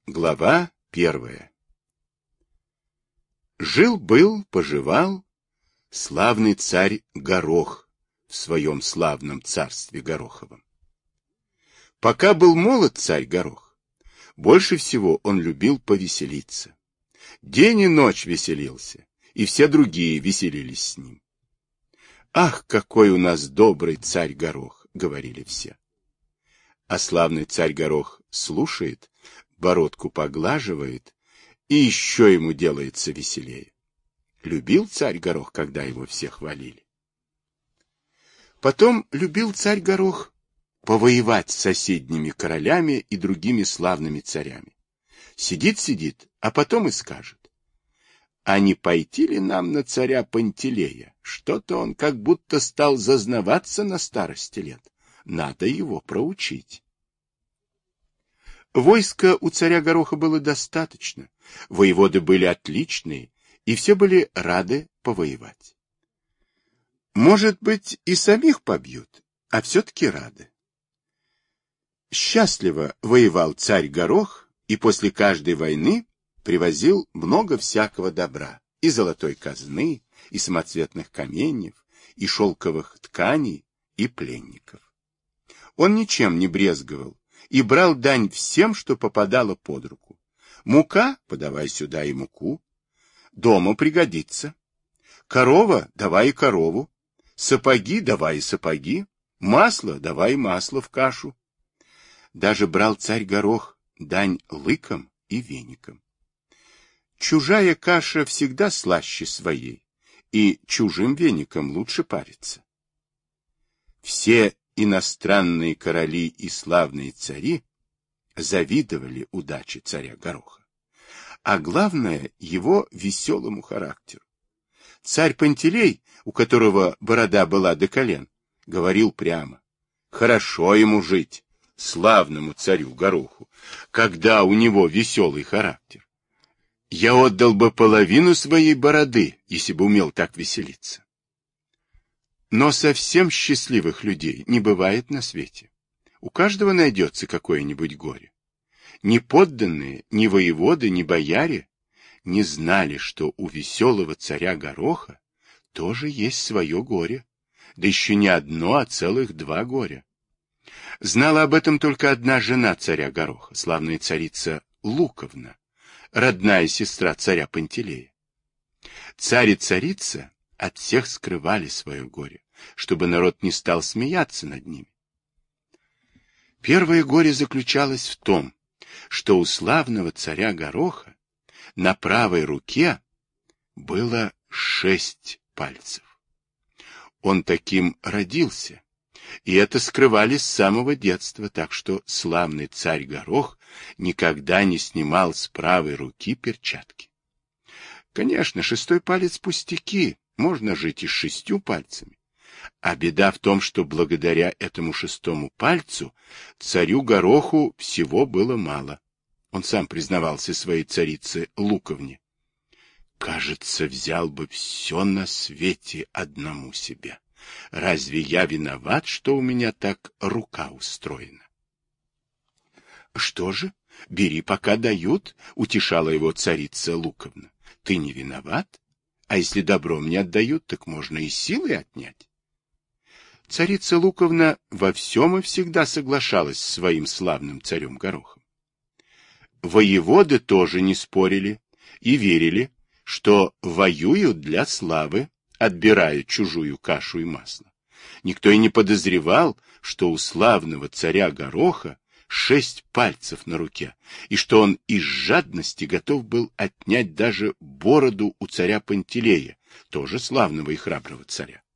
Глава 1. Жил-был, поживал славный царь Горох в своем славном царстве Гороховом. Пока был молод царь Горох, больше всего он любил повеселиться. День и ночь веселился, и все другие веселились с ним. «Ах, какой у нас добрый царь Горох!» — говорили все. А славный царь Горох слушает, бородку поглаживает, и еще ему делается веселее. Любил царь Горох, когда его все хвалили. Потом любил царь Горох повоевать с соседними королями и другими славными царями. Сидит, а потом и скажет: а не пойти ли нам на царя Пантелея? Что-то он как будто стал зазнаваться на старости лет. Надо его проучить. Войска у царя Гороха было достаточно, воеводы были отличные, и все были рады повоевать. Может быть, и самих побьют, а все-таки рады. Счастливо воевал царь Горох, и после каждой войны привозил много всякого добра, и золотой казны, и самоцветных каменьев, и шелковых тканей, и пленников. Он ничем не брезговал и брал дань всем, что попадало под руку. Мука — подавай сюда и муку. Дома пригодится. Корова — давай и корову. Сапоги — давай и сапоги. Масло — давай масло в кашу. Даже брал царь Горох дань лыкам и веникам. Чужая каша всегда слаще своей, и чужим веникам лучше париться. Все иностранные короли и славные цари завидовали удаче царя Гороха, а главное — его веселому характеру. Царь Пантелей, у которого борода была до колен, говорил прямо: хорошо ему жить, славному царю Гороху, когда у него веселый характер. Я отдал бы половину своей бороды, если бы умел так веселиться. Но совсем счастливых людей не бывает на свете. У каждого найдется какое-нибудь горе. Ни подданные, ни воеводы, ни бояре не знали, что у веселого царя Гороха тоже есть свое горе, да еще не одно, а целых два горя. Знала об этом только одна жена царя Гороха, славная царица Луковна, родная сестра царя Пантелея. Царь и царица от всех скрывали свое горе, чтобы народ не стал смеяться над ними. Первое горе заключалось в том, что у славного царя Гороха на правой руке было 6 пальцев. Он таким родился, и это скрывали с самого детства, так что славный царь Горох никогда не снимал с правой руки перчатки. Конечно, 6-й палец пустяки, можно жить и с 6 пальцами. А беда в том, что благодаря этому 6-му пальцу царю Гороху всего было мало. Он сам признавался своей царице Луковне: кажется, взял бы все на свете одному себе. Разве я виноват, что у меня так рука устроена? Что же, бери, пока дают, утешала его царица Луковна. Ты не виноват, а если добром не отдают, так можно и силой отнять. Царица Луковна во всем и всегда соглашалась с своим славным царем Горохом. Воеводы тоже не спорили и верили, что воюют для славы, отбирая чужую кашу и масло. Никто и не подозревал, что у славного царя Гороха 6 пальцев на руке, и что он из жадности готов был отнять даже бороду у царя Пантелея, тоже славного и храброго царя.